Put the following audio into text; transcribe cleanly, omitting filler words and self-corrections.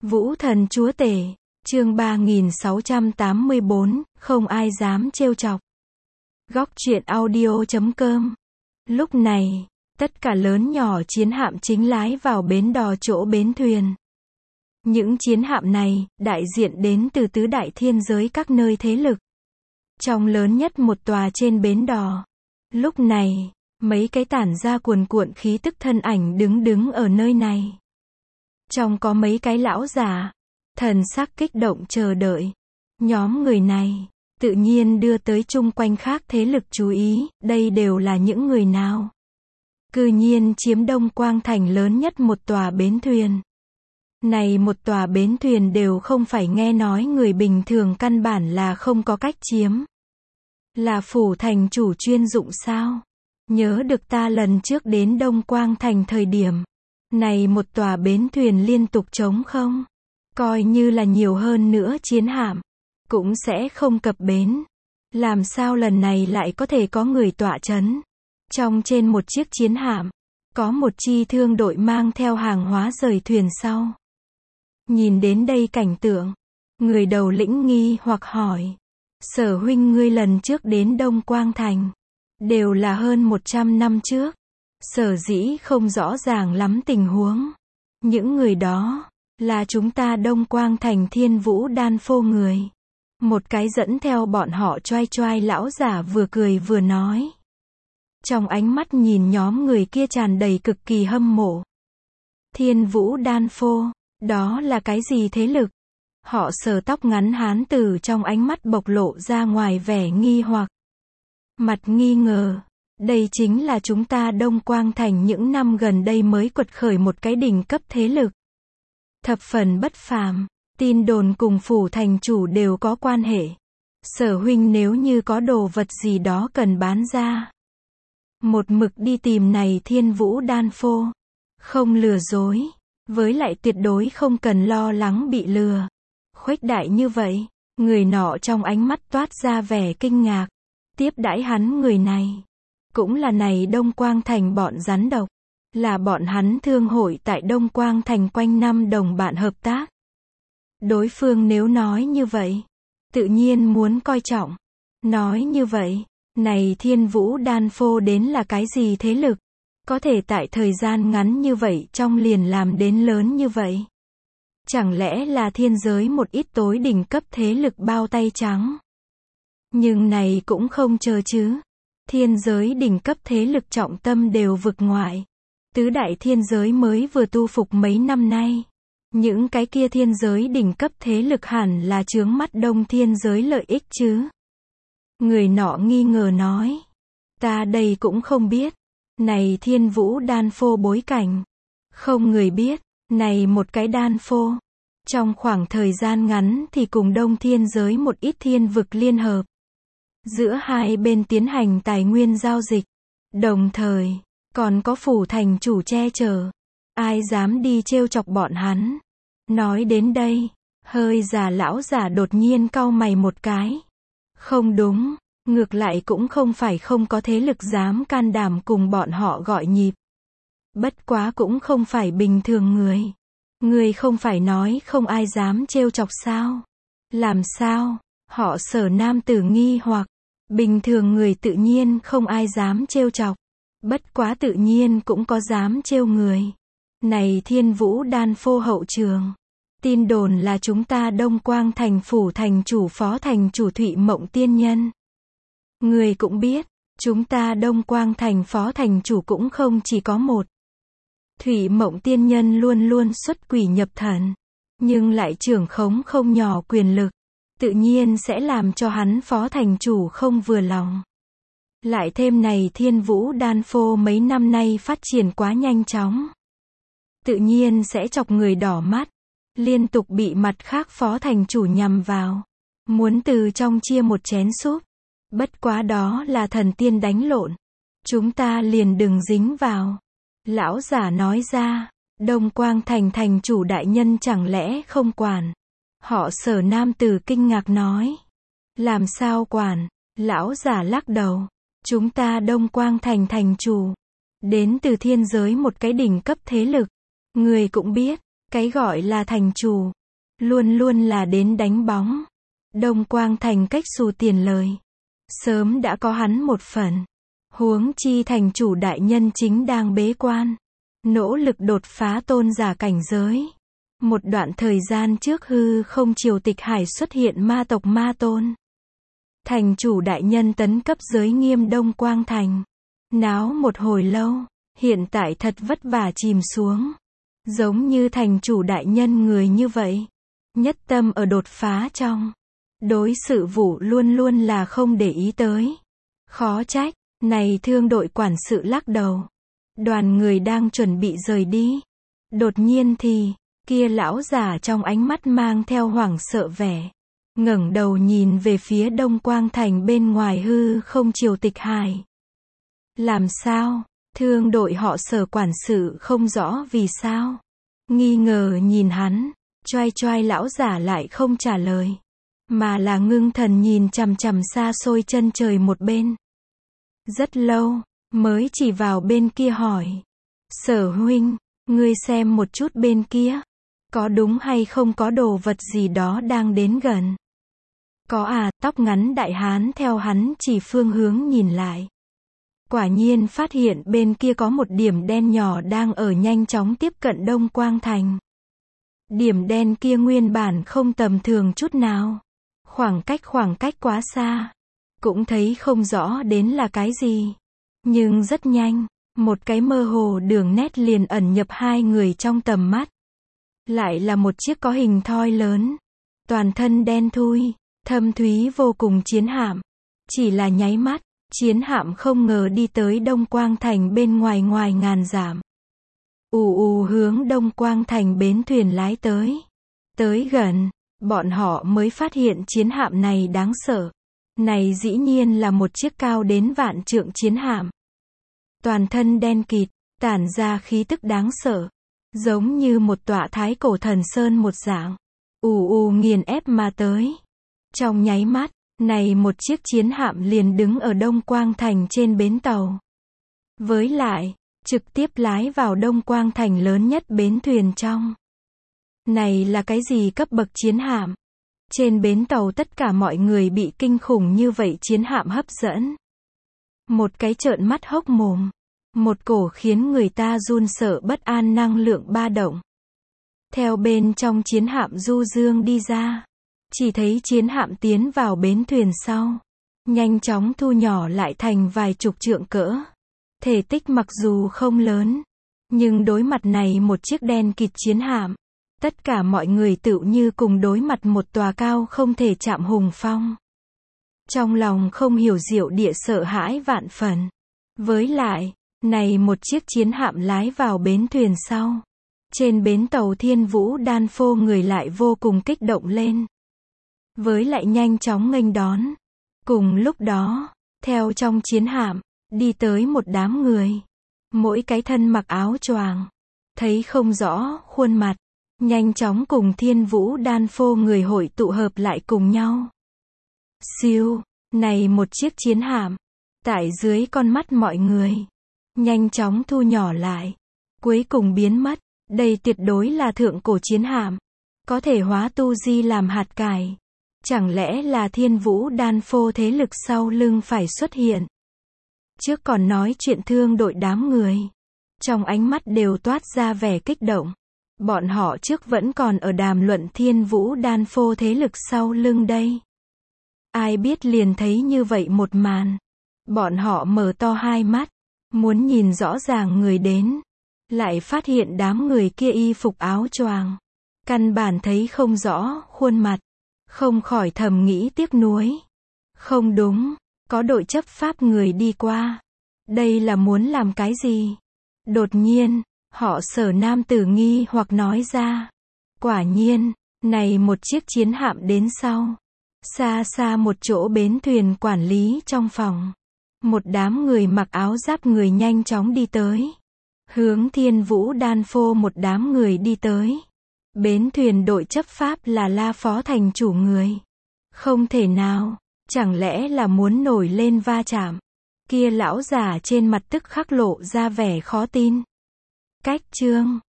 Vũ thần chúa tể, chương 3684, không ai dám trêu chọc. Góc truyện audio.com. Lúc này, tất cả lớn nhỏ chiến hạm chính lái vào bến đò chỗ bến thuyền. Những chiến hạm này, đại diện đến từ tứ đại thiên giới các nơi thế lực. Trong lớn nhất một tòa trên bến đò. Lúc này, mấy cái tản ra cuồn cuộn khí tức thân ảnh đứng ở nơi này. Trong có mấy cái lão già, thần sắc kích động chờ đợi. Nhóm người này, tự nhiên đưa tới chung quanh khác thế lực chú ý, đây đều là những người nào. Cư nhiên chiếm Đông Quang Thành lớn nhất một tòa bến thuyền. Này một tòa bến thuyền đều không phải nghe nói người bình thường căn bản là không có cách chiếm. Là phủ thành chủ chuyên dụng sao? Nhớ được ta lần trước đến Đông Quang Thành thời điểm. Này một tòa bến thuyền liên tục trống không? Coi như là nhiều hơn nữa chiến hạm. Cũng sẽ không cập bến. Làm sao lần này lại có thể có người tọa chấn? Trong trên một chiếc chiến hạm, có một chi thương đội mang theo hàng hóa rời thuyền sau. Nhìn đến đây cảnh tượng, người đầu lĩnh nghi hoặc hỏi. Sở huynh ngươi lần trước đến Đông Quang Thành, đều là hơn 100 năm trước. Sở dĩ không rõ ràng lắm tình huống. Những người đó, là chúng ta Đông Quang Thành Thiên Vũ Đan Phô người. Một cái dẫn theo bọn họ choai choai lão giả vừa cười vừa nói. Trong ánh mắt nhìn nhóm người kia tràn đầy cực kỳ hâm mộ. Thiên Vũ Đan Phô, đó là cái gì thế lực? Họ Sở tóc ngắn hán tử trong ánh mắt bộc lộ ra ngoài vẻ nghi hoặc. Mặt nghi ngờ. Đây chính là chúng ta Đông Quang Thành những năm gần đây mới quật khởi một cái đỉnh cấp thế lực. Thập phần bất phàm, tin đồn cùng phủ thành chủ đều có quan hệ. Sở huynh nếu như có đồ vật gì đó cần bán ra. Một mực đi tìm này Thiên Vũ Đan Phô. Không lừa dối, với lại tuyệt đối không cần lo lắng bị lừa. Khuếch đại như vậy, người nọ trong ánh mắt toát ra vẻ kinh ngạc. Tiếp đãi hắn người này. Cũng là này Đông Quang Thành bọn rắn độc. Là bọn hắn thương hội tại Đông Quang Thành quanh năm đồng bạn hợp tác. Đối phương nếu nói như vậy, tự nhiên muốn coi trọng. Nói như vậy, này Thiên Vũ Đan Phô đến là cái gì thế lực? Có thể tại thời gian ngắn như vậy trong liền làm đến lớn như vậy. Chẳng lẽ là thiên giới một ít tối đỉnh cấp thế lực bao tay trắng? Nhưng này cũng không chờ chứ. Thiên giới đỉnh cấp thế lực trọng tâm đều vực ngoại. Tứ đại thiên giới mới vừa tu phục mấy năm nay. Những cái kia thiên giới đỉnh cấp thế lực hẳn là chướng mắt đông thiên giới lợi ích chứ. Người nọ nghi ngờ nói. Ta đây cũng không biết. Này Thiên Vũ Đan Phô bối cảnh. Không người biết. Này một cái đan phô. Trong khoảng thời gian ngắn thì cùng đông thiên giới một ít thiên vực liên hợp. Giữa hai bên tiến hành tài nguyên giao dịch. Đồng thời, còn có phủ thành chủ che chở. Ai dám đi trêu chọc bọn hắn. Nói đến đây, hơi già lão giả đột nhiên cau mày một cái. Không đúng, ngược lại cũng không phải không có thế lực dám can đảm cùng bọn họ gọi nhịp. Bất quá cũng không phải bình thường người. Người không phải nói không ai dám trêu chọc sao? Làm sao? Họ Sở nam tử nghi hoặc. Bình thường người tự nhiên không ai dám trêu chọc. Bất quá tự nhiên cũng có dám trêu người. Này Thiên Vũ Đan Phô hậu trường. Tin đồn là chúng ta Đông Quang Thành phủ thành chủ phó thành chủ Thụy Mộng Tiên Nhân. Người cũng biết, chúng ta Đông Quang Thành phó thành chủ cũng không chỉ có một. Thụy Mộng Tiên Nhân luôn luôn xuất quỷ nhập thần. Nhưng lại trưởng khống không nhỏ quyền lực. Tự nhiên sẽ làm cho hắn phó thành chủ không vừa lòng. Lại thêm này Thiên Vũ Đan Phô mấy năm nay phát triển quá nhanh chóng. Tự nhiên sẽ chọc người đỏ mắt. Liên tục bị mặt khác phó thành chủ nhằm vào. Muốn từ trong chia một chén súp. Bất quá đó là thần tiên đánh lộn. Chúng ta liền đừng dính vào. Lão giả nói ra. Đông Quang Thành thành chủ đại nhân chẳng lẽ không quản. Họ Sở nam tử kinh ngạc nói. Làm sao quản? Lão giả lắc đầu. Chúng ta Đông Quang Thành thành chủ. Đến từ thiên giới một cái đỉnh cấp thế lực. Người cũng biết. Cái gọi là thành chủ, luôn luôn là đến đánh bóng. Đông Quang Thành cách xù tiền lời. Sớm đã có hắn một phần. Huống chi thành chủ đại nhân chính đang bế quan. Nỗ lực đột phá tôn giả cảnh giới. Một đoạn thời gian trước hư không triều tịch hải xuất hiện ma tộc ma tôn. Thành chủ đại nhân tấn cấp giới nghiêm Đông Quang Thành. Náo một hồi lâu, hiện tại thật vất vả chìm xuống. Giống như thành chủ đại nhân người như vậy. Nhất tâm ở đột phá trong. Đối sự vụ luôn luôn là không để ý tới. Khó trách, này thương đội quản sự lắc đầu. Đoàn người đang chuẩn bị rời đi. Đột nhiên thì, kia lão giả trong ánh mắt mang theo hoảng sợ vẻ. Ngẩng đầu nhìn về phía Đông Quang Thành bên ngoài hư không triều tịch hải. Làm sao? Thương đội họ Sở quản sự không rõ vì sao. Nghi ngờ nhìn hắn, choai choai lão giả lại không trả lời. Mà là ngưng thần nhìn chằm chằm xa xôi chân trời một bên. Rất lâu, mới chỉ vào bên kia hỏi. Sở huynh, ngươi xem một chút bên kia. Có đúng hay không có đồ vật gì đó đang đến gần? Có à, tóc ngắn đại hán theo hắn chỉ phương hướng nhìn lại. Quả nhiên phát hiện bên kia có một điểm đen nhỏ đang ở nhanh chóng tiếp cận Đông Quang Thành. Điểm đen kia nguyên bản không tầm thường chút nào. Khoảng cách quá xa. Cũng thấy không rõ đến là cái gì. Nhưng rất nhanh, một cái mơ hồ đường nét liền ẩn nhập hai người trong tầm mắt. Lại là một chiếc có hình thoi lớn. Toàn thân đen thui, thâm thúy vô cùng chiến hạm. Chỉ là nháy mắt, chiến hạm không ngờ đi tới Đông Quang Thành bên ngoài ngàn dặm. Ù ù hướng Đông Quang Thành bến thuyền lái tới. Tới gần, bọn họ mới phát hiện chiến hạm này đáng sợ. Này dĩ nhiên là một chiếc cao đến vạn trượng chiến hạm. Toàn thân đen kịt, tản ra khí tức đáng sợ. Giống như một tọa thái cổ thần sơn một dạng. Ù ù nghiền ép mà tới. Trong nháy mắt, này một chiếc chiến hạm liền đứng ở Đông Quang Thành trên bến tàu. Với lại, trực tiếp lái vào Đông Quang Thành lớn nhất bến thuyền trong. Này là cái gì cấp bậc chiến hạm? Trên bến tàu tất cả mọi người bị kinh khủng như vậy chiến hạm hấp dẫn. Một cái trợn mắt hốc mồm. Một cổ khiến người ta run sợ bất an năng lượng ba động. Theo bên trong chiến hạm du dương đi ra. Chỉ thấy chiến hạm tiến vào bến thuyền sau. Nhanh chóng thu nhỏ lại thành vài chục trượng cỡ. Thể tích mặc dù không lớn. Nhưng đối mặt này một chiếc đen kịt chiến hạm. Tất cả mọi người tựu như cùng đối mặt một tòa cao không thể chạm hùng phong. Trong lòng không hiểu diệu địa sợ hãi vạn phần. Với lại, này một chiếc chiến hạm lái vào bến thuyền sau. Trên bến tàu Thiên Vũ Đan Phô người lại vô cùng kích động lên. Với lại nhanh chóng nghênh đón. Cùng lúc đó, theo trong chiến hạm, đi tới một đám người. Mỗi cái thân mặc áo choàng. Thấy không rõ khuôn mặt. Nhanh chóng cùng Thiên Vũ Đan Phô người hội tụ hợp lại cùng nhau. Siêu, này một chiếc chiến hạm. Tại dưới con mắt mọi người. Nhanh chóng thu nhỏ lại. Cuối cùng biến mất. Đây tuyệt đối là thượng cổ chiến hạm. Có thể hóa tu di làm hạt cải. Chẳng lẽ là Thiên Vũ Đan Phô thế lực sau lưng phải xuất hiện. Trước còn nói chuyện thương đội đám người. Trong ánh mắt đều toát ra vẻ kích động. Bọn họ trước vẫn còn ở đàm luận Thiên Vũ Đan Phô thế lực sau lưng đây. Ai biết liền thấy như vậy một màn. Bọn họ mở to hai mắt. Muốn nhìn rõ ràng người đến. Lại phát hiện đám người kia y phục áo choàng. Căn bản thấy không rõ khuôn mặt. Không khỏi thầm nghĩ tiếc nuối. Không đúng, có đội chấp pháp người đi qua. Đây là muốn làm cái gì? Đột nhiên, họ Sở nam tử nghi hoặc nói ra. Quả nhiên, này một chiếc chiến hạm đến sau. Xa xa một chỗ bến thuyền quản lý trong phòng. Một đám người mặc áo giáp người nhanh chóng đi tới. Hướng Thiên Vũ Đan Phô một đám người đi tới. Bến thuyền đội chấp pháp là La Phó thành chủ người. Không thể nào, chẳng lẽ là muốn nổi lên va chạm. Kia lão giả trên mặt tức khắc lộ ra vẻ khó tin. Cách chương